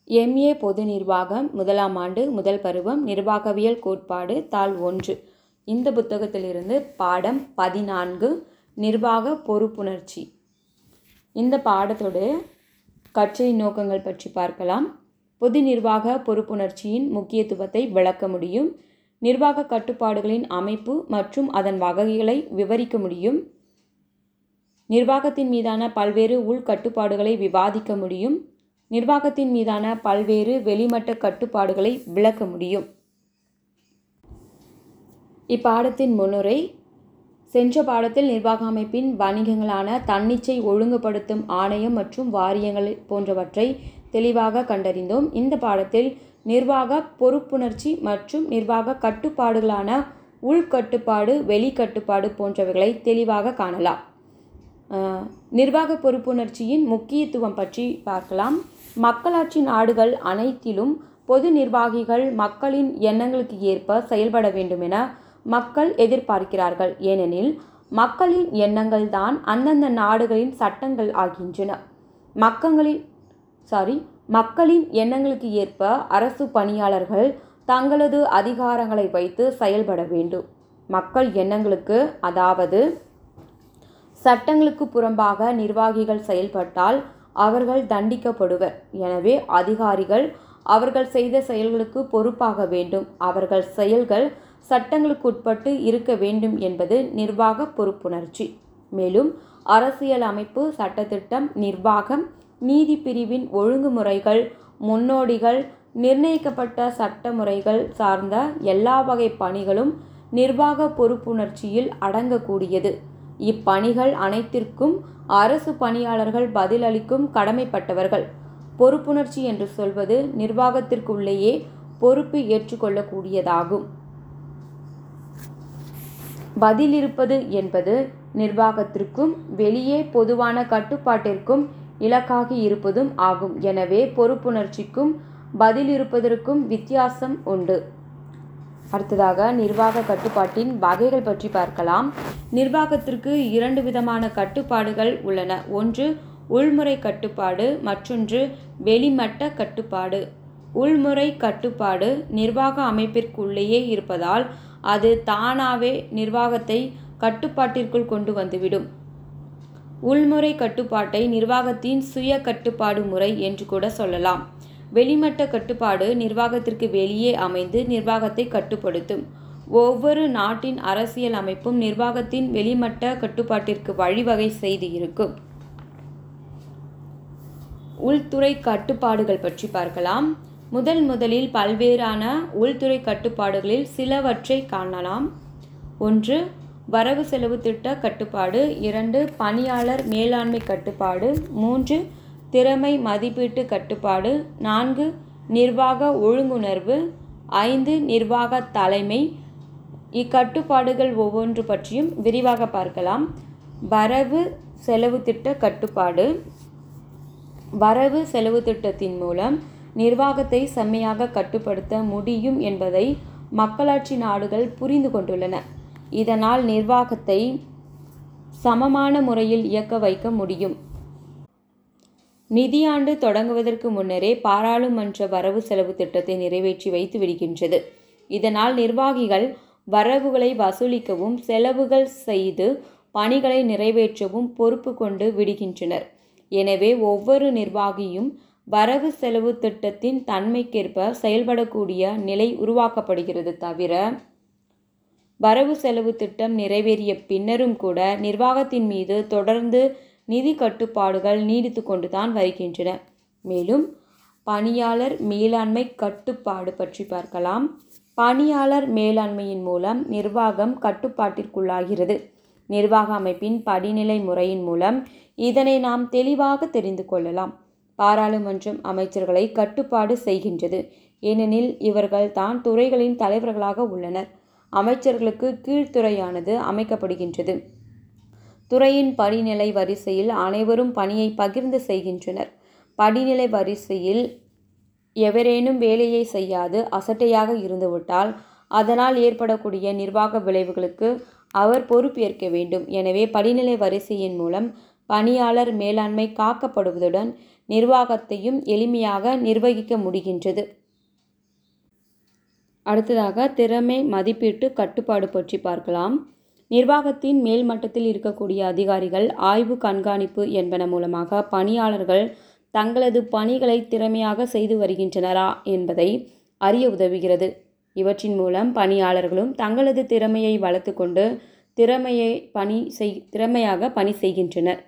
MA பொது நிர்வாகம் 1ஆம் ஆண்டு முதல் பருவம் நிர்வாகவியல் கோட்பாடு தாள் 1. இந்த புத்தகத்திலிருந்து பாடம் 14 நிர்வாக பொறுப்புணர்ச்சி. இந்த பாடத்தோட கற்றல் நோக்கங்கள் பற்றி பார்க்கலாம். பொது நிர்வாக பொறுப்புணர்ச்சியின் முக்கியத்துவத்தை விளக்க முடியும். நிர்வாக கட்டுப்பாடுகளின் அமைப்பு மற்றும் அதன் வகைகளை விவரிக்க முடியும். நிர்வாகத்தின் மீதான பல்வேறு உள்கட்டுப்பாடுகளை விவாதிக்க முடியும். நிர்வாகத்தின் மீதான பல்வேறு வெளிமட்ட கட்டுப்பாடுகளை விளக்க முடியும். இப்பாடத்தின் முன்னுரை. சென்ற பாடத்தில் நிர்வாக அமைப்பின் வணிகங்களான தன்னிச்சை ஒழுங்குபடுத்தும் ஆணையம் மற்றும் வாரியங்கள் போன்றவற்றை தெளிவாக கண்டறிந்தோம். இந்த பாடத்தில் நிர்வாக பொறுப்புணர்ச்சி மற்றும் நிர்வாக கட்டுப்பாடுகளான உள்கட்டுப்பாடு, வெளிக்கட்டுப்பாடு போன்றவைகளை தெளிவாக காணலாம். நிர்வாக பொறுப்புணர்ச்சியின் முக்கியத்துவம் பற்றி பார்க்கலாம். மக்களாட்சி நாடுகள் அனைத்திலும் பொது நிர்வாகிகள் மக்களின் எண்ணங்களுக்கு ஏற்ப செயல்பட வேண்டும் என மக்கள் எதிர்பார்க்கிறார்கள். ஏனெனில் மக்களின் எண்ணங்கள் தான் அந்தந்த நாடுகளின் சட்டங்கள் ஆகின்றன. மக்களின் எண்ணங்களுக்கு ஏற்ப அரசு பணியாளர்கள் தங்களது அதிகாரங்களை வைத்து செயல்பட வேண்டும். மக்கள் எண்ணங்களுக்கு, அதாவது சட்டங்களுக்கு புறம்பாக நிர்வாகிகள் செயல்பட்டால் அவர்கள் தண்டிக்கப்படுவர். எனவே அதிகாரிகள் அவர்கள் செய்த செயல்களுக்கு பொறுப்பாக வேண்டும். அவர்கள் செயல்கள் சட்டங்களுக்கு உட்பட்டு இருக்க வேண்டும் என்பது நிர்வாக பொறுப்புணர்ச்சி. மேலும் அரசியல் அமைப்பு, சட்டத்திட்டம், நிர்வாகம், நீதி பிரிவின் ஒழுங்குமுறைகள், முன்னோடிகள், நிர்ணயிக்கப்பட்ட சட்ட முறைகள் சார்ந்த எல்லா வகை பணிகளும் நிர்வாக பொறுப்புணர்ச்சியில் அடங்கக்கூடியது. இப்பணிகள் அனைத்திற்கும் அரசு பணியாளர்கள் பதிலளிக்கும் கடமைப்பட்டவர்கள். பொறுப்புணர்ச்சி என்று சொல்வது நிர்வாகத்திற்குள்ளேயே பொறுப்பு ஏற்றுக்கொள்ளக்கூடியதாகும். பதிலிருப்பது என்பது நிர்வாகத்திற்கும் வெளியே பொதுவான கட்டுப்பாட்டிற்கும் இலக்காகி இருப்பதும் ஆகும். எனவே பொறுப்புணர்ச்சிக்கும் பதிலிருப்பதற்கும் வித்தியாசம் உண்டு. அடுத்ததாக நிர்வாக கட்டுப்பாட்டின் வகைகள் பற்றி பார்க்கலாம். நிர்வாகத்திற்கு 2 விதமான கட்டுப்பாடுகள் உள்ளன. ஒன்று உள்முறை கட்டுப்பாடு, மற்றொன்று வெளிமட்ட கட்டுப்பாடு. உள்முறை கட்டுப்பாடு நிர்வாக அமைப்பிற்குள்ளேயே இருப்பதால் அது தானாகவே நிர்வாகத்தை கட்டுப்பாட்டிற்குள் கொண்டு வந்துவிடும். உள்முறை கட்டுப்பாட்டை நிர்வாகத்தின் சுய கட்டுப்பாடு முறை என்று கூட சொல்லலாம். வெளிமட்ட கட்டுப்பாடு நிர்வாகத்திற்கு வெளியே அமைந்து நிர்வாகத்தை கட்டுப்படுத்தும். ஒவ்வொரு நாட்டின் அரசியல் அமைப்பும் நிர்வாகத்தின் வெளிமட்ட கட்டுப்பாட்டிற்கு வழிவகை செய்து இருக்கும். உள்துறை கட்டுப்பாடுகள் பற்றி பார்க்கலாம். முதலில் பல்வேறான உள்துறை கட்டுப்பாடுகளில் சிலவற்றை காணலாம். 1. வரவு செலவு திட்ட கட்டுப்பாடு. 2. பணியாளர் மேலாண்மை கட்டுப்பாடு. 3. திறமை மதிப்பீட்டு கட்டுப்பாடு. 4. நிர்வாக ஒழுங்குணர்வு. 5. நிர்வாக தலைமை. இக்கட்டுப்பாடுகள் ஒவ்வொன்று பற்றியும் விரிவாக பார்க்கலாம். வரவு செலவு திட்ட கட்டுப்பாடு. வரவு செலவு திட்டத்தின் மூலம் நிர்வாகத்தை செம்மையாக கட்டுப்படுத்த முடியும் என்பதை மக்களாட்சி நாடுகள் புரிந்து கொண்டுள்ளன. இதனால் நிர்வாகத்தை சமமான முறையில் இயக்க வைக்க முடியும். நிதியாண்டு தொடங்குவதற்கு முன்னரே பாராளுமன்ற வரவு செலவு திட்டத்தை நிறைவேற்றி வைத்து விடுகின்றது. இதனால் நிர்வாகிகள் வரவுகளை வசூலிக்கவும் செலவுகள் செய்து பணிகளை நிறைவேற்றவும் பொறுப்பு கொண்டு விடுகின்றனர். எனவே ஒவ்வொரு நிர்வாகியும் வரவு செலவு திட்டத்தின் தன்மைக்கேற்ப செயல்படக்கூடிய நிலை உருவாக்கப்படுகிறது. தவிர வரவு செலவு திட்டம் நிறைவேறிய பின்னரும் கூட நிர்வாகத்தின் மீது தொடர்ந்து நிதி கட்டுப்பாடுகள் நீடித்து கொண்டுதான் வருகின்றன. மேலும் பணியாளர் மேலாண்மை கட்டுப்பாடு பற்றி பார்க்கலாம். பணியாளர் மேலாண்மையின் மூலம் நிர்வாகம் கட்டுப்பாட்டிற்குள்ளாகிறது. நிர்வாக அமைப்பின் படிநிலை முறையின் மூலம் இதனை நாம் தெளிவாக தெரிந்து கொள்ளலாம். பாராளுமன்றம் அமைச்சர்களை கட்டுப்பாடு செய்கின்றது. ஏனெனில் இவர்கள் தான் துறைகளின் தலைவர்களாக உள்ளனர். அமைச்சர்களுக்கு கீழ்த்துறையானது அமைக்கப்படுகின்றது. துறையின் படிநிலை வரிசையில் அனைவரும் பணியை பகிர்ந்து செய்கின்றனர். படிநிலை வரிசையில் எவரேனும் வேலையை செய்யாது அசட்டையாக இருந்துவிட்டால் அதனால் ஏற்படக்கூடிய நிர்வாக விளைவுகளுக்கு அவர் பொறுப்பேற்க வேண்டும். எனவே படிநிலை வரிசையின் மூலம் பணியாளர் மேலாண்மை காக்கப்படுவதுடன் நிர்வாகத்தையும் எளிமையாக நிர்வகிக்க முடிகின்றது. அடுத்ததாக திறமை மதிப்பீட்டு கட்டுப்பாடு பற்றி பார்க்கலாம். நிர்வாகத்தின் மேல் மட்டத்தில் இருக்கக்கூடிய அதிகாரிகள் ஆய்வு, கண்காணிப்பு என்பன மூலமாக பணியாளர்கள் தங்களது பணிகளை திறமையாக செய்து வருகின்றனரா என்பதை அறிய உதவுகிறது. இவற்றின் மூலம் பணியாளர்களும் தங்களது திறமையை வளர்த்து கொண்டு திறமையாக பணி செய்கின்றனர்.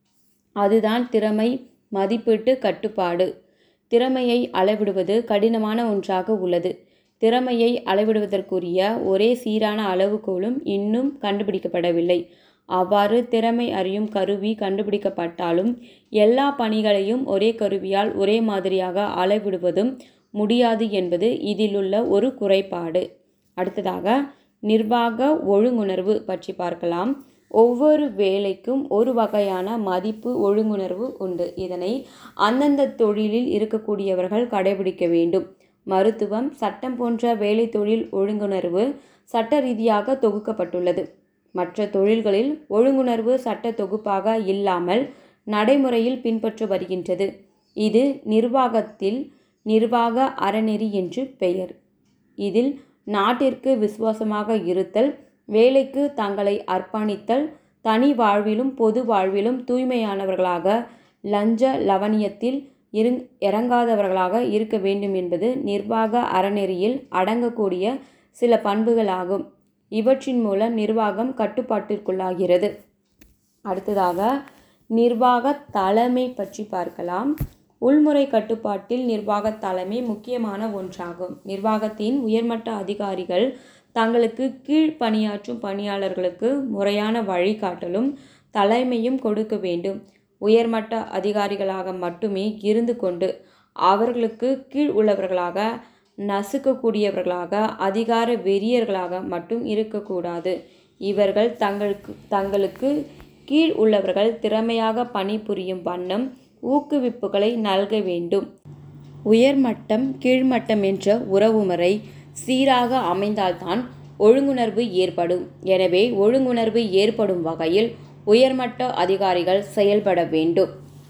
அதுதான் திறமை மதிப்பீட்டு கட்டுப்பாடு. திறமையை அளவிடுவது கடினமான ஒன்றாக உள்ளது. திறமையை அளவிடுவதற்குரிய ஒரே சீரான அளவுகோலும் இன்னும் கண்டுபிடிக்கப்படவில்லை. அவ்வாறு திறமை அறியும் கருவி கண்டுபிடிக்கப்பட்டாலும் எல்லா பணிகளையும் ஒரே கருவியால் ஒரே மாதிரியாக அளவிடுவதும் முடியாது என்பது இதிலுள்ள ஒரு குறைபாடு. அடுத்ததாக நிர்வாக ஒழுங்குணர்வு பற்றி பார்க்கலாம். ஒவ்வொரு வேலைக்கும் ஒரு வகையான மதிப்பு ஒழுங்குணர்வு உண்டு. இதனை அந்தந்த தொழிலில் இருக்கக்கூடியவர்கள் கடைபிடிக்க வேண்டும். மருத்துவம், சட்டம் போன்ற வேலை தொழில் ஒழுங்குணர்வு சட்ட ரீதியாக தொகுக்கப்பட்டுள்ளது. மற்ற தொழில்களில் ஒழுங்குணர்வு சட்ட தொகுப்பாக இல்லாமல் நடைமுறையில் பின்பற்ற வருகின்றது. இது நிர்வாகத்தில் நிர்வாக அறநெறி என்று பெயர். இதில் நாட்டிற்கு விசுவாசமாக இருத்தல், வேலைக்கு தங்களை அர்ப்பணித்தல், தனி வாழ்விலும் பொது வாழ்விலும் தூய்மையானவர்களாக, லஞ்ச லவணியத்தில் இறங்காதவர்களாக இருக்க வேண்டும் என்பது நிர்வாக அறநெறியில் அடங்கக்கூடிய சில பண்புகளாகும். இவற்றின் மூலம் நிர்வாகம் கட்டுப்பாட்டிற்குள்ளாகிறது. அடுத்ததாக நிர்வாக தலைமை பற்றி பார்க்கலாம். உள்முறை கட்டுப்பாட்டில் நிர்வாக தலைமை முக்கியமான ஒன்றாகும். நிர்வாகத்தின் உயர்மட்ட அதிகாரிகள் தங்களுக்கு கீழ் பணியாற்றும் பணியாளர்களுக்கு முறையான வழிகாட்டலும் தலைமையும் கொடுக்க வேண்டும். உயர்மட்ட அதிகாரிகளாக மட்டுமே இருந்து கொண்டு அவர்களுக்கு கீழ் உள்ளவர்களாக, நசுக்கக்கூடியவர்களாக, அதிகார வெறியர்களாக மட்டும் இருக்கக்கூடாது. இவர்கள் தங்களுக்கு கீழ் உள்ளவர்கள் திறமையாக பணிபுரியும் வண்ணம் ஊக்குவிப்புகளை நல்க வேண்டும். உயர்மட்டம் கீழ்மட்டம் என்ற உறவுமுறை சீராக அமைந்தால்தான் ஒழுங்குணர்வு ஏற்படும். எனவே ஒழுங்குணர்வு ஏற்படும் வகையில் உயர்மட்ட அதிகாரிகள் செயல்பட வேண்டும்.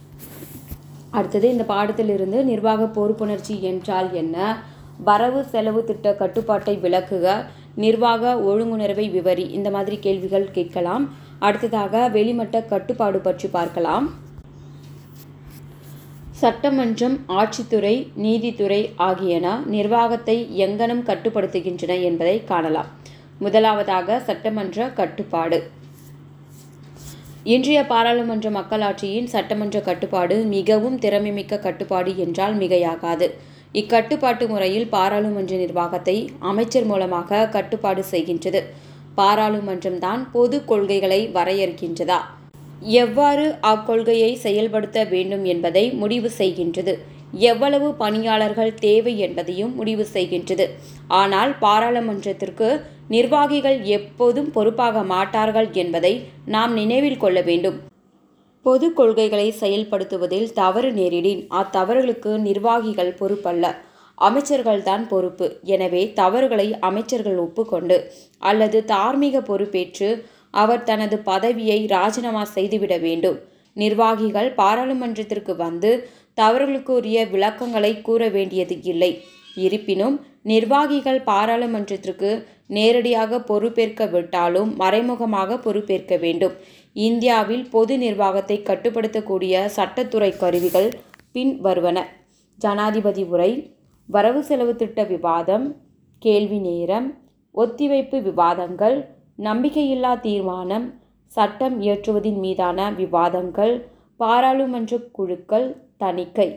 அடுத்தது இந்த பாடத்திலிருந்து நிர்வாக பொறுப்புணர்ச்சி என்றால் என்ன, வரவு செலவு திட்ட கட்டுப்பாட்டை விளக்குக, நிர்வாக ஒழுங்குணர்வை விவரி, இந்த மாதிரி கேள்விகள் கேட்கலாம். அடுத்ததாக வெளிமட்ட கட்டுப்பாடு பற்றி பார்க்கலாம். சட்டமன்றம், ஆட்சித்துறை, நீதித்துறை ஆகியன நிர்வாகத்தை எங்கனம் கட்டுப்படுத்துகின்றன என்பதை காணலாம். முதலாவதாக சட்டமன்ற கட்டுப்பாடு. இன்றைய பாராளுமன்ற மக்களாட்சியின் சட்டமன்ற கட்டுப்பாடு மிகவும் திறமைமிக்க கட்டுப்பாடு என்றால் மிகையாகாது. இக்கட்டுப்பாட்டு முறையில் பாராளுமன்ற நிர்வாகத்தை அமைச்சர் மூலமாக கட்டுப்பாடு செய்கின்றது. பாராளுமன்றம்தான் பொது கொள்கைகளை வரையறுக்கின்றதா, எவ்வாறு அக்கொள்கையை செயல்படுத்த வேண்டும் என்பதை முடிவு செய்கின்றது, எவ்வளவு பணியாளர்கள் தேவை என்பதையும் முடிவு செய்கின்றது. ஆனால் பாராளுமன்றத்திற்கு நிர்வாகிகள் எப்போதும் பொறுப்பாக மாட்டார்கள் என்பதை நாம் நினைவில் கொள்ள வேண்டும். பொது கொள்கைகளை செயல்படுத்துவதில் தவறு நேரிடின் அத்தவறுகளுக்கு நிர்வாகிகள் பொறுப்பல்ல, அமைச்சர்கள்தான் பொறுப்பு. எனவே தவறுகளை அமைச்சர்கள் ஒப்புக்கொண்டு அல்லது தார்மீக பொறுப்பேற்று அவர் தனது பதவியை ராஜினாமா செய்துவிட வேண்டும். நிர்வாகிகள் பாராளுமன்றத்திற்கு வந்து தவறுகளுக்குரிய விளக்கங்களை கூற வேண்டியது இல்லை. இருப்பினும் நிர்வாகிகள் பாராளுமன்றத்திற்கு நேரடியாக பொறுப்பேற்க விட்டாலும் மறைமுகமாக பொறுப்பேற்க வேண்டும். இந்தியாவில் பொது நிர்வாகத்தை கட்டுப்படுத்தக்கூடிய சட்டத்துறை கருவிகள் பின் வருவன. ஜனாதிபதி உரை, வரவு செலவு திட்ட விவாதம், கேள்வி நேரம், ஒத்திவைப்பு விவாதங்கள், நம்பிக்கையில்லா தீர்மானம், சட்டம் இயற்றுவதின் மீதான விவாதங்கள், பாராளுமன்ற குழுக்கள் தணிக்கை.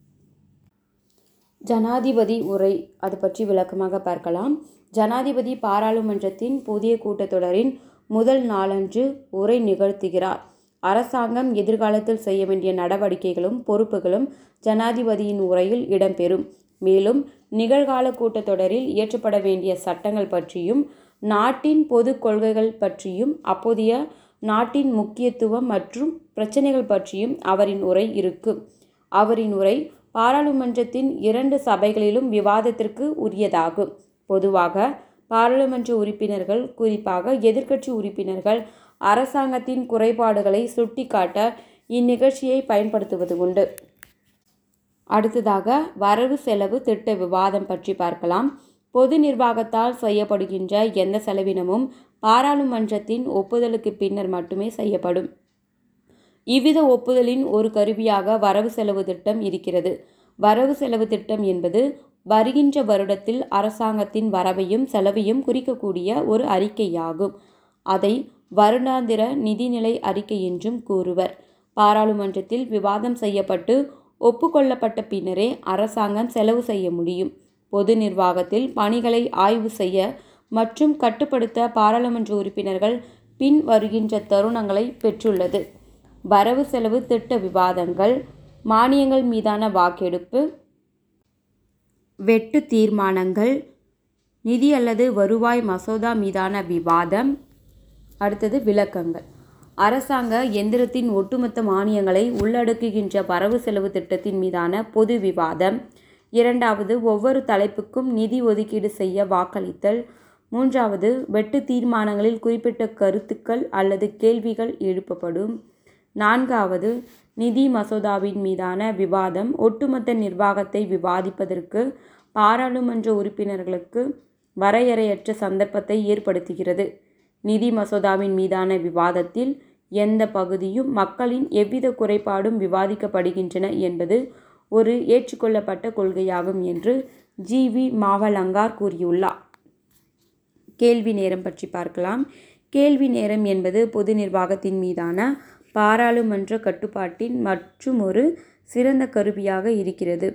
ஜனாதிபதி உரை, அது பற்றி விளக்கமாக பார்க்கலாம். ஜனாதிபதி பாராளுமன்றத்தின் புதிய கூட்டத்தொடரின் முதல் நாளன்று உரை நிகழ்த்துகிறார். அரசாங்கம் எதிர்காலத்தில் செய்ய வேண்டிய நடவடிக்கைகளும் பொறுப்புகளும் ஜனாதிபதியின் உரையில் இடம்பெறும். மேலும் நிகழ்கால கூட்டத்தொடரில் இயற்றப்பட வேண்டிய சட்டங்கள் பற்றியும் நாட்டின் பொது கொள்கைகள் பற்றியும் அப்போதைய நாட்டின் முக்கியத்துவம் மற்றும் பிரச்சனைகள் பற்றியும் அவரின் உரை இருக்கும். அவரின் உரை பாராளுமன்றத்தின் 2 சபைகளிலும் விவாதத்திற்கு உரியதாகும். பொதுவாக பாராளுமன்ற உறுப்பினர்கள், குறிப்பாக எதிர்க்கட்சி உறுப்பினர்கள், அரசாங்கத்தின் குறைபாடுகளை சுட்டிக்காட்ட இந்நிகழ்ச்சியை பயன்படுத்துவது உண்டு. அடுத்ததாக வரவு செலவு திட்ட விவாதம் பற்றி பார்க்கலாம். பொது நிர்வாகத்தால் செய்யப்படுகின்ற எந்த செலவினமும் பாராளுமன்றத்தின் ஒப்புதலுக்கு பின்னர் மட்டுமே செய்யப்படும். இவ்வித ஒப்புதலின் ஒரு கருவியாக வரவு செலவு திட்டம் இருக்கிறது. வரவு செலவு திட்டம் என்பது வருகின்ற வருடத்தில் அரசாங்கத்தின் வரவையும் செலவையும் குறிக்கக்கூடிய ஒரு அறிக்கையாகும். அதை வருடாந்திர நிதிநிலை அறிக்கை என்றும் கூறுவர். பாராளுமன்றத்தில் விவாதம் செய்யப்பட்டு ஒப்புக்கொள்ளப்பட்ட பின்னரே அரசாங்கம் செலவு செய்ய முடியும். பொது நிர்வாகத்தில் பணிகளை ஆய்வு செய்ய மற்றும் கட்டுப்படுத்த பாராளுமன்ற உறுப்பினர்கள் பின் வருகின்ற தருணங்களை பெற்றுள்ளது. வரவு செலவு திட்ட விவாதங்கள், மானியங்கள் மீதான வாக்கெடுப்பு, வெட்டு தீர்மானங்கள், நிதி அல்லது வருவாய் மசோதா மீதான விவாதம். அடுத்தது விளக்கங்கள். அரசாங்க எந்திரத்தின் ஒட்டுமொத்த மானியங்களை உள்ளடக்குகின்ற வரவு செலவு திட்டத்தின் மீதான பொது விவாதம். இரண்டாவது, ஒவ்வொரு தலைப்புக்கும் நிதி ஒதுக்கீடு செய்ய வாக்களித்தல். மூன்றாவது, வெட்டு தீர்மானங்களில் குறிப்பிட்ட கருத்துக்கள் அல்லது கேள்விகள் எழுப்பப்படும். நான்காவது, நிதி மசோதாவின் மீதான விவாதம் ஒட்டுமொத்த நிர்வாகத்தை விவாதிப்பதற்கு பாராளுமன்ற உறுப்பினர்களுக்கு வரையறையற்ற சந்தர்ப்பத்தை ஏற்படுத்துகிறது. நிதி மசோதாவின் மீதான விவாதத்தில் எந்த பகுதியும் மக்களின் எவ்வித குறைபாடும் விவாதிக்கப்படுகின்றன என்பது ஒரு ஏற்றுக்கொள்ளப்பட்ட கொள்கையாகும் என்று ஜி.வி. மாவலங்கார் கூறியுள்ளார். கேள்வி நேரம் பற்றி பார்க்கலாம். கேள்வி நேரம் என்பது பொது நிர்வாகத்தின் மீதான பாராளுமன்ற கட்டுப்பாட்டின் மற்றுமொரு சிறந்த கருவியாக இருக்கிறது.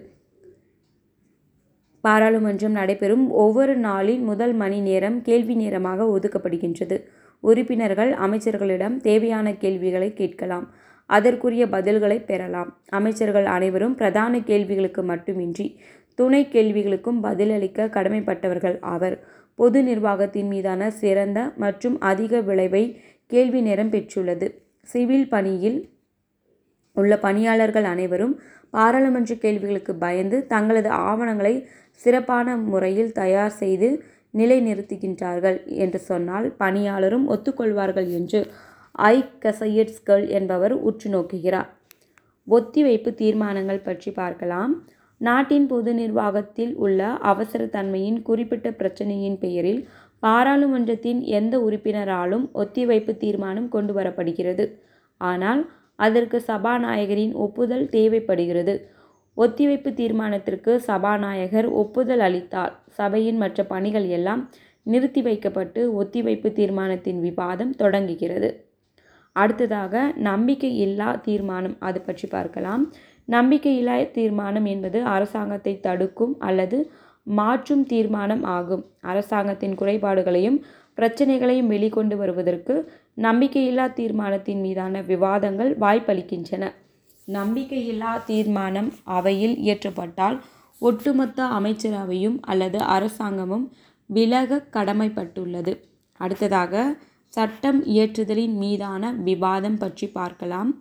பாராளுமன்றம் நடைபெறும் ஒவ்வொரு நாளின் முதல் மணி நேரம் கேள்வி நேரமாக ஒதுக்கப்படுகின்றது. உறுப்பினர்கள் அமைச்சர்களிடம் தேவையான கேள்விகளை கேட்கலாம், அதற்குரிய பதில்களை பெறலாம். அமைச்சர்கள் அனைவரும் பிரதான கேள்விகளுக்கு மட்டுமின்றி துணை கேள்விகளுக்கும் பதிலளிக்க கடமைப்பட்டவர்கள் ஆவர். பொது நிர்வாகத்தின் மீதான சிறந்த மற்றும் அதிக விளைவை கேள்வி நேரம் பெற்றுள்ளது. சிவில் பணியில் உள்ள பணியாளர்கள் அனைவரும் பாராளுமன்ற கேள்விகளுக்கு பயந்து தங்களது ஆவணங்களை சிறப்பான முறையில் தயார் செய்து நிலைநிறுத்துகின்றார்கள் என்று சொன்னால் பணியாளரும் ஒத்துக்கொள்வார்கள் என்று ஐ.கசையட்ஸ்கள் என்பவர் உற்று நோக்குகிறார். ஒத்திவைப்பு தீர்மானங்கள் பற்றி பார்க்கலாம். நாட்டின் பொது நிர்வாகத்தில் உள்ள அவசரத்தன்மையின் குறிப்பிட்ட பிரச்சனையின் பெயரில் பாராளுமன்றத்தின் எந்த உறுப்பினராலும் ஒத்திவைப்பு தீர்மானம் கொண்டு வரப்படுகிறது. ஆனால் அதற்கு சபாநாயகரின் ஒப்புதல் தேவைப்படுகிறது. ஒத்திவைப்பு தீர்மானத்திற்கு சபாநாயகர் ஒப்புதல் அளித்தால் சபையின் மற்ற பணிகள் எல்லாம் நிறுத்தி வைக்கப்பட்டு ஒத்திவைப்பு தீர்மானத்தின் விவாதம் தொடங்குகிறது. அடுத்ததாக நம்பிக்கையில்லா தீர்மானம், அது பற்றி பார்க்கலாம். நம்பிக்கையில்லா தீர்மானம் என்பது அரசாங்கத்தை தடுக்கும் அல்லது மாற்றும் தீர்மானம் ஆகும். அரசாங்கத்தின் குறைபாடுகளையும் பிரச்சனைகளையும் வெளிக்கொண்டு வருவதற்கு நம்பிக்கையில்லா தீர்மானத்தின் மீதான விவாதங்கள் வாய்ப்பளிக்கின்றன. நம்பிக்கையில்லா தீர்மானம் அவையில் இயற்றப்பட்டால் ஒட்டுமொத்த அமைச்சரவையும் அல்லது அரசாங்கமும் விலக கடமைப்பட்டுள்ளது. அடுத்ததாக சட்டம் இயற்றுதலின் மீதான விவாதம் பற்றி பார்க்கலாம்.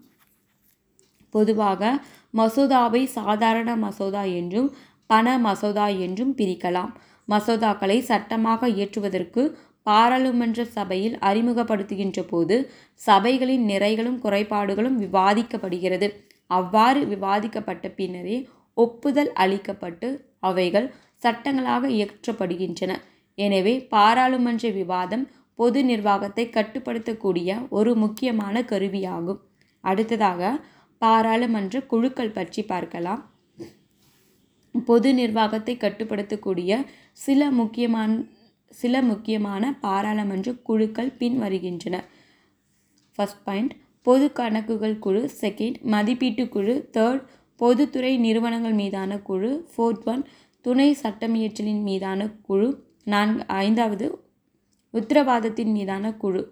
பொதுவாக மசோதாவை சாதாரண மசோதா என்றும் பண மசோதா என்றும் பிரிக்கலாம். மசோதாக்களை சட்டமாக இயற்றுவதற்கு பாராளுமன்ற சபையில் அறிமுகப்படுத்துகின்ற போது சபைகளின் நிறைகளும் குறைபாடுகளும் விவாதிக்கப்படுகிறது. அவ்வாறு விவாதிக்கப்பட்ட பின்னரே ஒப்புதல் அளிக்கப்பட்டு அவைகள் சட்டங்களாக இயற்றப்படுகின்றன. எனவே பாராளுமன்ற விவாதம் பொது நிர்வாகத்தை கட்டுப்படுத்தக்கூடிய ஒரு முக்கியமான கருவியாகும். அடுத்ததாக பாராளுமன்ற குழுக்கள் பற்றி பார்க்கலாம். பொது நிர்வாகத்தை கட்டுப்படுத்தக்கூடிய சில முக்கியமான பாராளுமன்ற குழுக்கள் பின் வருகின்றன. ஃபர்ஸ்ட் பாயிண்ட், பொது கணக்குகள் குழு. செகண்ட், மதிப்பீட்டு குழு. தேர்ட், பொதுத்துறை நிறுவனங்கள் மீதான குழு. ஃபோர்த் ஒன், துணை சட்டமியற்றலின் மீதான குழு. ஐந்தாவது, உத்தரவாதத்தின் மீதான குழு.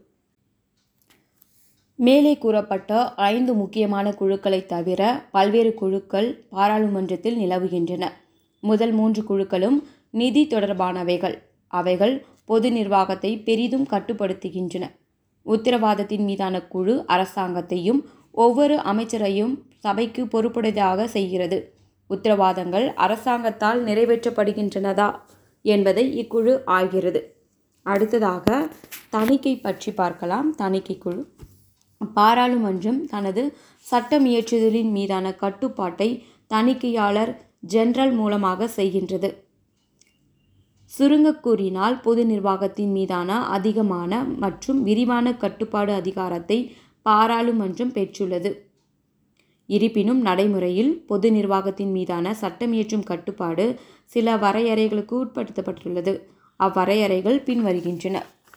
மேலே கூறப்பட்ட 5 முக்கியமான குழுக்களை தவிர பல்வேறு குழுக்கள் பாராளுமன்றத்தில் நிலவுகின்றன. முதல் 3 குழுக்களும் நிதி தொடர்பானவைகள். அவைகள் பொது நிர்வாகத்தை பெரிதும் கட்டுப்படுத்துகின்றன. உத்தரவாதத்தின் மீதான குழு அரசாங்கத்தையும் ஒவ்வொரு அமைச்சரையும் சபைக்கு பொறுப்புடையதாக செய்கிறது. உத்தரவாதங்கள் அரசாங்கத்தால் நிறைவேற்றப்படுகின்றனதா என்பதை இக்குழு ஆய்கிறது. அடுத்ததாக தணிக்கை பற்றி பார்க்கலாம். தணிக்கை குழு. பாராளுமன்றம் தனது சட்டம் இயற்றுதலின் மீதான கட்டுப்பாட்டை தணிக்கையாளர் ஜெனரல் மூலமாக செய்கின்றது. சுருங்க கூறினால் பொது நிர்வாகத்தின் மீதான அதிகமான மற்றும் விரிவான கட்டுப்பாடு அதிகாரத்தை பாராளுமன்றம் பெற்றுள்ளது. இருப்பினும் நடைமுறையில் பொது நிர்வாகத்தின் மீதான சட்டமியற்றும் கட்டுப்பாடு சில வரையறைகளுக்கு உட்படுத்தப்பட்டுள்ளது. அவ்வரையறைகள் பின்வருகின்றன.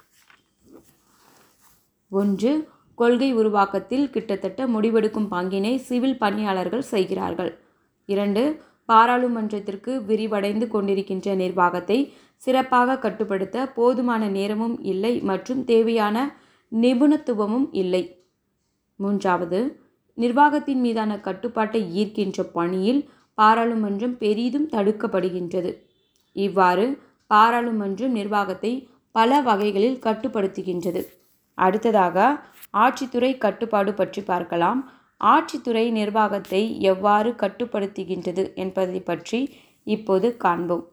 1. கொள்கை உருவாக்கத்தில் கிட்டத்தட்ட முடிவெடுக்கும் பங்கினை சிவில் பணியாளர்கள் செய்கிறார்கள். 2. பாராளுமன்றத்திற்கு விரிவடைந்து கொண்டிருக்கின்ற நிர்வாகத்தை சிறப்பாக கட்டுப்படுத்த போதுமான நேரமும் இல்லை மற்றும் தேவையான நிபுணத்துவமும் இல்லை. 3. நிர்வாகத்தின் மீதான கட்டுப்பாட்டை ஈர்க்கின்ற பணியில் பாராளுமன்றம் பெரிதும் தடுக்கப்படுகின்றது. இவ்வாறு பாராளுமன்றம் நிர்வாகத்தை பல வகைகளில் கட்டுப்படுத்துகின்றது. அடுத்ததாக ஆட்சித்துறை கட்டுப்பாடு பற்றி பார்க்கலாம். ஆட்சித்துறை நிர்வாகத்தை எவ்வாறு கட்டுப்படுத்துகின்றது என்பதை பற்றி இப்போது காண்போம்.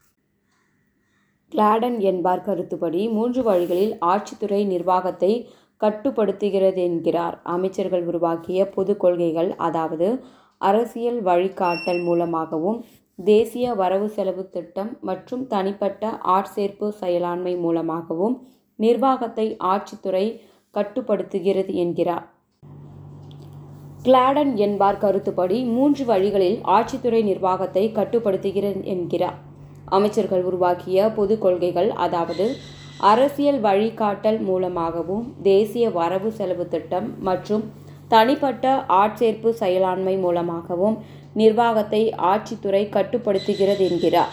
கிளாடன் என்பார் கருத்துப்படி 3 வழிகளில் ஆட்சித்துறை நிர்வாகத்தை கட்டுப்படுத்துகிறது என்கிறார். அமைச்சர்கள் உருவாக்கிய பொது கொள்கைகள், அதாவது அரசியல் வழிகாட்டல் மூலமாகவும், தேசிய வரவு செலவு திட்டம் மற்றும் தனிப்பட்ட ஆட்சேர்ப்பு செயலாண்மை மூலமாகவும் நிர்வாகத்தை ஆட்சித்துறை கட்டுப்படுத்துகிறது என்கிறார். கிளாடன் என்பார் கருத்துப்படி 3 வழிகளில் ஆட்சித்துறை நிர்வாகத்தை கட்டுப்படுத்துகிறது என்கிறார். அமைச்சர்கள் உருவாக்கிய பொது கொள்கைகள், அதாவது அரசியல் வழிகாட்டல் மூலமாகவும், தேசிய வரவு செலவு திட்டம் மற்றும் தனிப்பட்ட ஆட்சேர்ப்பு செயலாண்மை மூலமாகவும் நிர்வாகத்தை ஆட்சித்துறை கட்டுப்படுத்துகிறது என்கிறார்.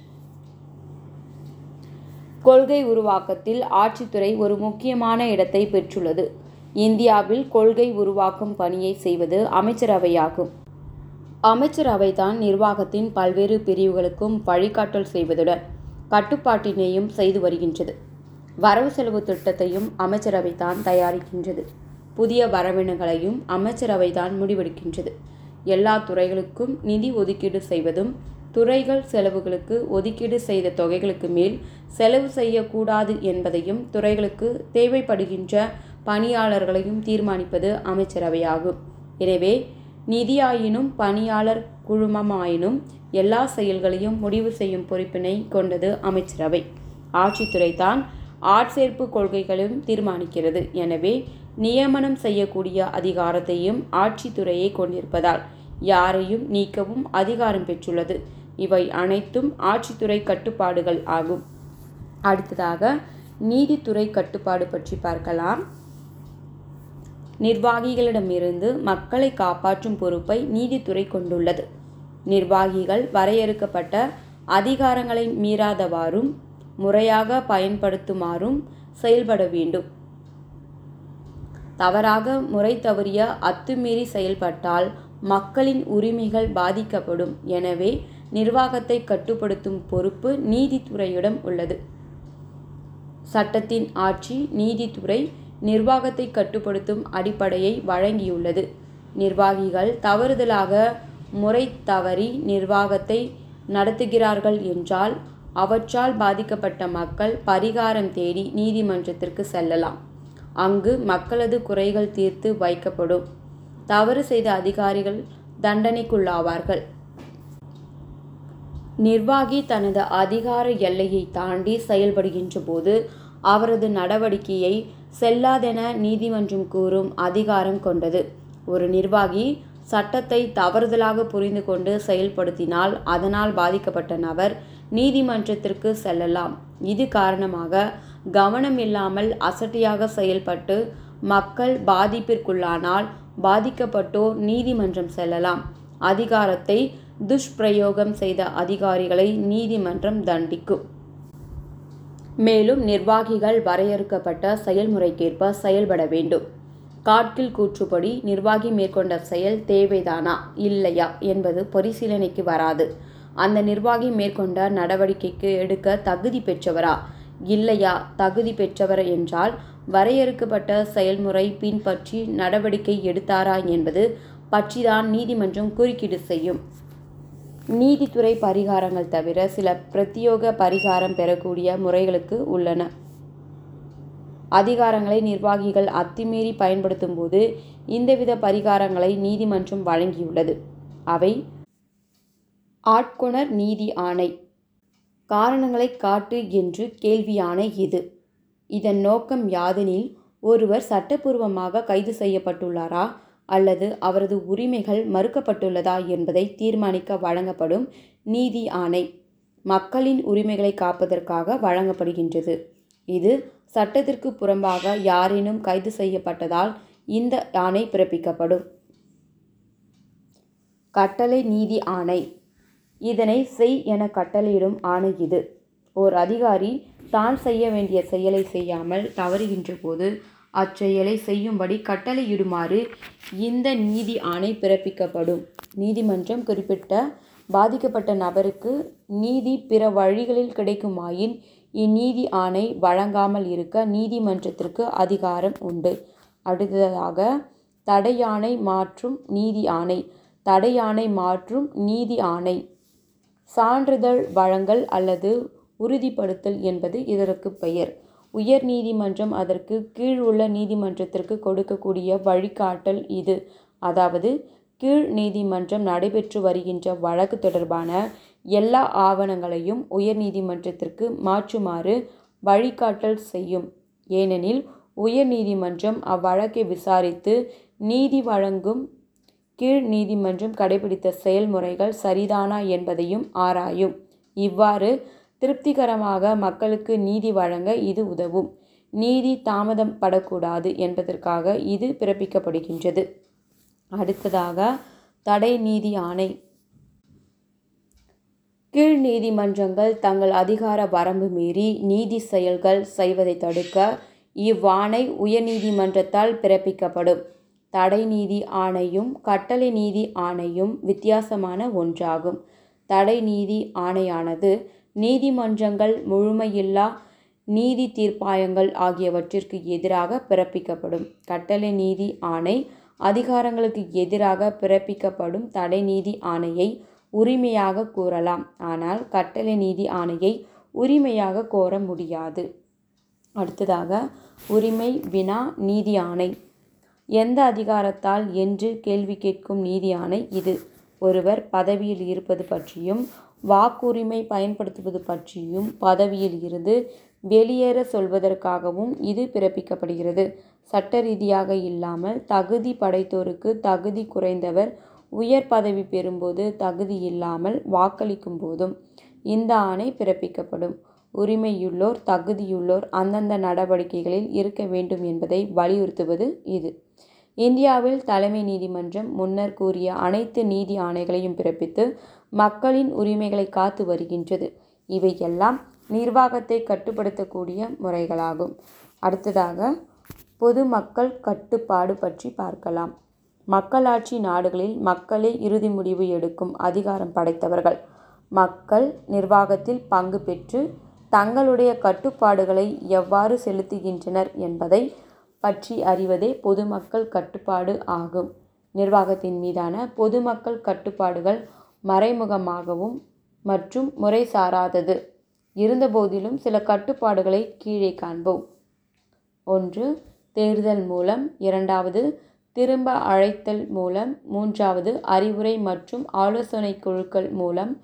கொள்கை உருவாக்கத்தில் ஆட்சித்துறை ஒரு முக்கியமான இடத்தை பெற்றுள்ளது. இந்தியாவில் கொள்கை உருவாக்கும் பணியை செய்வது அமைச்சரவையாகும். அமைச்சரவைதான் நிர்வாகத்தின் பல்வேறு பிரிவுகளுக்கும் வழிகாட்டல் செய்வதுடன் கட்டுப்பாட்டினையும் செய்து வருகின்றது. வரவு செலவு திட்டத்தையும் அமைச்சரவைதான் தயாரிக்கின்றது. புதிய வரவினங்களையும் அமைச்சரவைதான் முடிவெடுக்கின்றது. எல்லா துறைகளுக்கும் நிதி ஒதுக்கீடு செய்வதும், துறைகள் செலவுகளுக்கு ஒதுக்கீடு செய்த தொகைகளுக்கு மேல் செலவு செய்யக்கூடாது என்பதையும், துறைகளுக்கு தேவைப்படுகின்ற பணியாளர்களையும் தீர்மானிப்பது அமைச்சரவையாகும். எனவே நிதியாயினும் பணியாளர் குழுமமாயினும் எல்லா செயல்களையும் முடிவு செய்யும் பொறுப்பினை கொண்டது அமைச்சரவை. ஆட்சித்துறை தான் ஆட்சேர்ப்பு கொள்கைகளும் தீர்மானிக்கிறது. எனவே நியமனம் செய்யக்கூடிய அதிகாரத்தையும் ஆட்சித்துறையை கொண்டிருப்பதால் யாரையும் நீக்கவும் அதிகாரம் பெற்றுள்ளது. இவை அனைத்தும் ஆட்சித்துறை கட்டுப்பாடுகள் ஆகும். அடுத்ததாக நீதித்துறை கட்டுப்பாடு பற்றி பார்க்கலாம். நிர்வாகிகளிடமிருந்து மக்களை காப்பாற்றும் பொறுப்பை நீதித்துறை கொண்டுள்ளது. நிர்வாகிகள் வரையறுக்கப்பட்ட அதிகாரங்களை மீறாதவாறும் முறையாக பயன்படுத்துமாறும் செயல்பட வேண்டும். தவறாக முறை தவறிய அத்துமீறி செயல்பட்டால் மக்களின் உரிமைகள் பாதிக்கப்படும். எனவே நிர்வாகத்தை கட்டுப்படுத்தும் பொறுப்பு நீதித்துறையிடம் உள்ளது. சட்டத்தின் ஆட்சி நீதித்துறை நிர்வாகத்தை கட்டுப்படுத்தும் அடிப்படையை வழங்கியுள்ளது. நிர்வாகிகள் தவறுதலாக முறை தவறி நிர்வாகத்தை நடத்துகிறார்கள் என்றால் அவற்றால் பாதிக்கப்பட்ட மக்கள் பரிகாரம் தேடி நீதிமன்றத்திற்கு செல்லலாம். அங்கு மக்களது குறைகள் தீர்த்து வைக்கப்படும். தவறு செய்த அதிகாரிகள் தண்டனைக்குள்ளாவார்கள். நிர்வாகி தனது அதிகார எல்லையை தாண்டி செயல்படுகின்ற போது அவரது நடவடிக்கையை செல்லாதென நீதிமன்றம் கூறும் அதிகாரம் கொண்டது. ஒரு நிர்வாகி சட்டத்தை தவறுதலாக புரிந்து கொண்டு செயல்படுத்தினால் அதனால் பாதிக்கப்பட்ட நபர் நீதிமன்றத்திற்கு செல்லலாம். இது காரணமாக கவனமில்லாமல் அசட்டையாக செயல்பட்டு மக்கள் பாதிப்பிற்குள்ளானால் பாதிக்கப்பட்டோர் நீதிமன்றம் செல்லலாம். அதிகாரத்தை துஷ்பிரயோகம் செய்த அதிகாரிகளை நீதிமன்றம் தண்டிக்கும். மேலும் நிர்வாகிகள் வரையறுக்கப்பட்ட செயல்முறைக்கேற்ப செயல்பட வேண்டும். காட்கில் கூற்றுப்படி நிர்வாகி மேற்கொண்ட செயல் தேவைதானா இல்லையா என்பது பரிசீலனைக்கு வராது. அந்த நிர்வாகி மேற்கொண்ட நடவடிக்கைக்கு எடுக்க தகுதி பெற்றவரா இல்லையா, தகுதி பெற்றவர் என்றால் வரையறுக்கப்பட்ட செயல்முறை பின்பற்றி நடவடிக்கை எடுத்தாரா என்பது பற்றிதான் நீதிமன்றம் குறுக்கீடு செய்யும். நீதித்துறை பரிகாரங்கள் தவிர சில பிரத்யோக பரிகாரம் பெறக்கூடிய முறைகளுக்கு உள்ளன. அதிகாரங்களை நிர்வாகிகள் அத்துமீறி பயன்படுத்தும் போது இந்தவித பரிகாரங்களை நீதிமன்றம் வழங்கியுள்ளது. அவை ஆட்கொணர் நீதி ஆணை. காரணங்களை காட்டு என்று கேள்வி ஆணை இது. இதன் நோக்கம் யாதெனில், ஒருவர் சட்டபூர்வமாக கைது செய்யப்பட்டுள்ளாரா அல்லது அவரது உரிமைகள் மறுக்கப்பட்டுள்ளதா என்பதை தீர்மானிக்க வழங்கப்படும் நீதி ஆணை மக்களின் உரிமைகளை காப்பதற்காக வழங்கப்படுகின்றது. இது சட்டத்திற்கு புறம்பாக யாரேனும் கைது செய்யப்பட்டதால் இந்த ஆணை பிறப்பிக்கப்படும். கட்டளை நீதி ஆணை. இதனை செய் என கட்டளையிடும் ஆணை இது. ஓர் அதிகாரி தான் செய்ய வேண்டிய செயலை செய்யாமல் தவறுகின்ற போது அச்செயலை செய்யும்படி கட்டளையிடுமாறு இந்த நீதி ஆணை பிறப்பிக்கப்படும். நீதிமன்றம் குறிப்பிட்ட பாதிக்கப்பட்ட நபருக்கு நீதி பிற வழிகளில் கிடைக்குமாயின் இந்நீதி ஆணை வழங்காமல் இருக்க நீதிமன்றத்திற்கு அதிகாரம் உண்டு. அடுத்ததாக தடையாணை மாற்றும் நீதி ஆணை. தடையாணை மாற்றும் நீதி ஆணை சான்றிதழ் வழங்கல் அல்லது உறுதிப்படுத்தல் என்பது இதற்கு பெயர். உயர் நீதிமன்றம் அதற்கு கீழ் உள்ள நீதிமன்றத்திற்கு கொடுக்கக்கூடிய வழிகாட்டல் இது. அதாவது, கீழ் நீதிமன்றம் நடைபெற்று வருகின்ற வழக்கு தொடர்பான எல்லா ஆவணங்களையும் உயர் நீதிமன்றத்திற்கு மாற்றுமாறு வழிகாட்டல் செய்யும். ஏனெனில் உயர் நீதிமன்றம் அவ்வழக்கை விசாரித்து நீதி வழங்கும் கீழ் நீதிமன்றம் கடைபிடித்த செயல்முறைகள் சரிதானா என்பதையும் ஆராயும். இவ்வாறு திருப்திகரமாக மக்களுக்கு நீதி வழங்க இது உதவும். நீதி தாமதம் படக்கூடாது என்பதற்காக இது பிறப்பிக்கப்படுகின்றது. அடுத்ததாக தடை நீதி ஆணை. கீழ் நீதிமன்றங்கள் தங்கள் அதிகார வரம்பு மீறி நீதி செயல்கள் செய்வதை தடுக்க இவ்வாணை உயர்நீதிமன்றத்தால் பிறப்பிக்கப்படும். தடை நீதி ஆணையும் கட்டளை நீதி ஆணையும் வித்தியாசமான ஒன்றாகும். தடை நீதி ஆணையானது நீதிமன்றங்கள் முழுமையில்லா நீதி தீர்ப்பாயங்கள் ஆகியவற்றிற்கு எதிராக பிறப்பிக்கப்படும். கட்டளை நீதி ஆணை அதிகாரங்களுக்கு எதிராக பிறப்பிக்கப்படும் தடை நீதி ஆணையை உரிமையாக கூறலாம். ஆனால் கட்டளை நீதி ஆணையை உரிமையாக கோர முடியாது. அடுத்ததாக உரிமை வினா நீதி ஆணை. எந்த அதிகாரத்தால் என்று கேள்வி கேட்கும் நீதி ஆணை இது. ஒருவர் பதவியில் இருப்பது பற்றியும் வாக்குரிமை பயன்படுத்துவது பற்றியும் பதவியில் இருந்து வெளியேற சொல்வதற்காகவும் இது பிறப்பிக்கப்படுகிறது. சட்ட ரீதியாக இல்லாமல் தகுதி படைத்தோருக்கு தகுதி குறைந்தவர் உயர் பதவி பெறும்போது தகுதி இல்லாமல் வாக்களிக்கும் போதும் இந்த ஆணை பிறப்பிக்கப்படும். உரிமையுள்ளோர் தகுதியுள்ளோர் அந்தந்த நடவடிக்கைகளில் இருக்க வேண்டும் என்பதை வலியுறுத்துவது இது. இந்தியாவில் தலைமை நீதிமன்றம் முன்னர் கூறிய அனைத்து நீதி ஆணைகளையும் பிறப்பித்து மக்களின் உரிமைகளை காத்து வருகின்றது. இவையெல்லாம் நிர்வாகத்தை கட்டுப்படுத்தக்கூடிய முறைகளாகும். அடுத்ததாக பொதுமக்கள் கட்டுப்பாடு பற்றி பார்க்கலாம். மக்களாட்சி நாடுகளில் மக்களே இறுதி முடிவு எடுக்கும் அதிகாரம் படைத்தவர்கள். மக்கள் நிர்வாகத்தில் பங்கு பெற்று தங்களுடைய கட்டுப்பாடுகளை எவ்வாறு செலுத்துகின்றனர் என்பதை பற்றி அறிவதே பொதுமக்கள் கட்டுப்பாடு ஆகும். நிர்வாகத்தின் மீதான பொதுமக்கள் கட்டுப்பாடுகள் மறைமுகமாகவும் மற்றும் முறை சாராதது இருந்தபோதிலும் சில கட்டுப்பாடுகளை கீழே காண்போம். 1. தேர்தல் மூலம். 2. திரும்ப அழைத்தல் மூலம். 3. அறிவுரை மற்றும் ஆலோசனை குழுக்கள் மூலம்.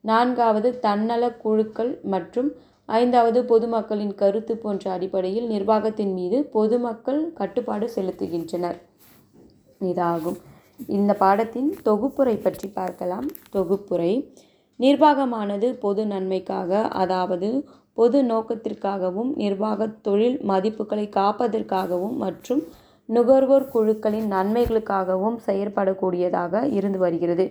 4. தன்னல குழுக்கள் மற்றும் 5. பொதுமக்களின் கருத்து போன்ற அடிப்படையில் நிர்வாகத்தின் மீது பொதுமக்கள் கட்டுப்பாடு செலுத்துகின்றனர். இதாகும். இந்த பாடத்தின் தொகுப்புரை பற்றி பார்க்கலாம். தொகுப்புரை: நிர்வாகமானது பொது நன்மைக்காக, அதாவது பொது நோக்கத்திற்காகவும் நிர்வாக தொழில் மதிப்புகளை காப்பதற்காகவும் மற்றும் நுகர்வோர் குழுக்களின் நன்மைகளுக்காகவும் செயற்படக்கூடியதாக இருந்து வருகிறது.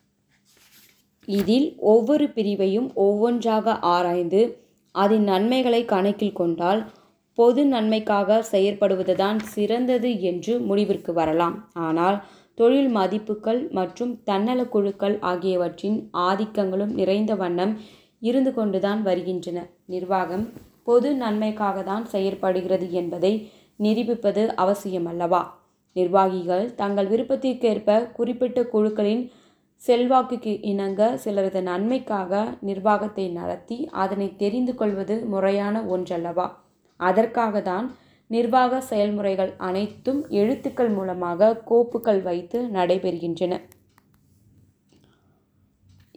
இதில் ஒவ்வொரு பிரிவையும் ஒவ்வொன்றாக ஆராய்ந்து அதன் நன்மைகளை கணக்கில் கொண்டால் பொது நன்மைக்காக செயற்படுவதுதான் சிறந்தது என்று முடிவிற்கு வரலாம். ஆனால் தொழில் மதிப்புகள் மற்றும் தன்னல குழுக்கள் ஆகியவற்றின் ஆதிக்கங்களும் நிறைந்த வண்ணம் இருந்து கொண்டுதான் வருகின்றன. நிர்வாகம் பொது நன்மைக்காக தான் செயற்படுகிறது என்பதை நிரூபிப்பது அவசியமல்லவா? நிர்வாகிகள் தங்கள் விருப்பத்திற்கேற்ப குறிப்பிட்ட குழுக்களின் செல்வாக்குக்கு இணங்க சிலரது நன்மைக்காக நிர்வாகத்தை நடத்தி அதனை தெரிந்து கொள்வது முறையான ஒன்றல்லவா? அதற்காக தான் நிர்வாக செயல்முறைகள் அனைத்தும் எழுத்துக்கள் மூலமாக கோப்புகள் வைத்து நடைபெறுகின்றன.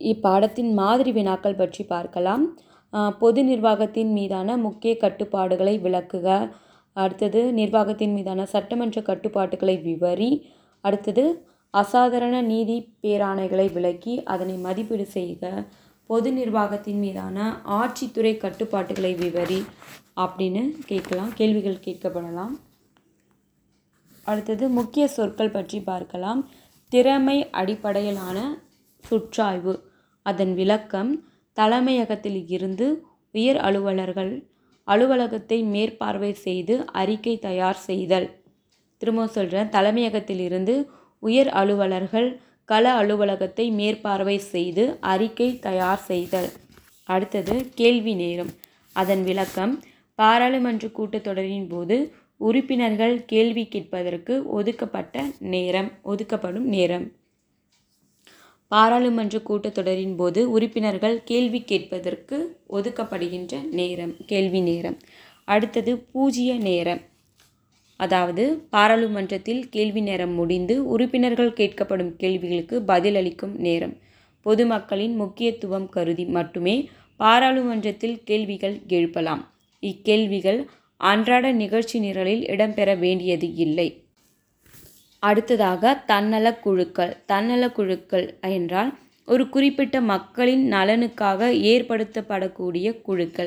இப்பாடத்தின் மாதிரி வினாக்கள் பற்றி பார்க்கலாம். பொது நிர்வாகத்தின் மீதான முக்கிய கட்டுப்பாடுகளை விளக்குக. அடுத்தது நிர்வாகத்தின் மீதான சட்டமன்ற கட்டுப்பாடுகளை விவரி. அடுத்தது அசாதாரண நீதி பேராணைகளை விளக்கி அதனை மதிப்பீடு செய்க. பொது நிர்வாகத்தின் மீதான ஆட்சித்துறை கட்டுப்பாட்டுகளை விவரி அப்படின்னு கேள்விகள் கேட்கப்படலாம். அடுத்தது முக்கிய சொற்கள் பற்றி பார்க்கலாம். திறமை அடிப்படையிலான சுற்றாய்வு, அதன் விளக்கம், தலைமையகத்தில் இருந்து உயர் அலுவலர்கள் அலுவலகத்தை மேற்பார்வை செய்து அறிக்கை தயார் செய்தல். திரும்ப சொல்கிறேன், தலைமையகத்தில் இருந்து உயர் அலுவலர்கள் கள அலுவலகத்தை மேற்பார்வை செய்து அறிக்கை தயார் செய்தல். அடுத்தது கேள்வி நேரம், அதன் விளக்கம், பாராளுமன்ற கூட்டத்தொடரின் போது உறுப்பினர்கள் கேள்வி கேட்பதற்கு ஒதுக்கப்படும் நேரம். பாராளுமன்ற கூட்டத்தொடரின் போது உறுப்பினர்கள் கேள்வி கேட்பதற்கு ஒதுக்கப்படுகின்ற நேரம் கேள்வி நேரம். அடுத்தது பூஜ்ய நேரம், அதாவது பாராளுமன்றத்தில் கேள்வி நேரம் முடிந்து உறுப்பினர்கள் கேட்கப்படும் கேள்விகளுக்கு பதிலளிக்கும் நேரம். பொதுமக்களின் முக்கியத்துவம் கருதி மட்டுமே பாராளுமன்றத்தில் கேள்விகள் எழுப்பலாம். இக்கேள்விகள் அன்றாட நிகழ்ச்சி நிரலில் இடம்பெற வேண்டியது இல்லை. அடுத்ததாக தன்னலக்குழுக்கள் என்றால் ஒரு குறிப்பிட்ட மக்களின் நலனுக்காக ஏற்படுத்தப்படக்கூடிய குழுக்கள்.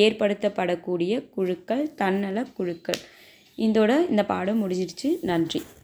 தன்னல குழுக்கள். இதோட இந்த பாடம் முடிஞ்சிடுச்சு. நன்றி.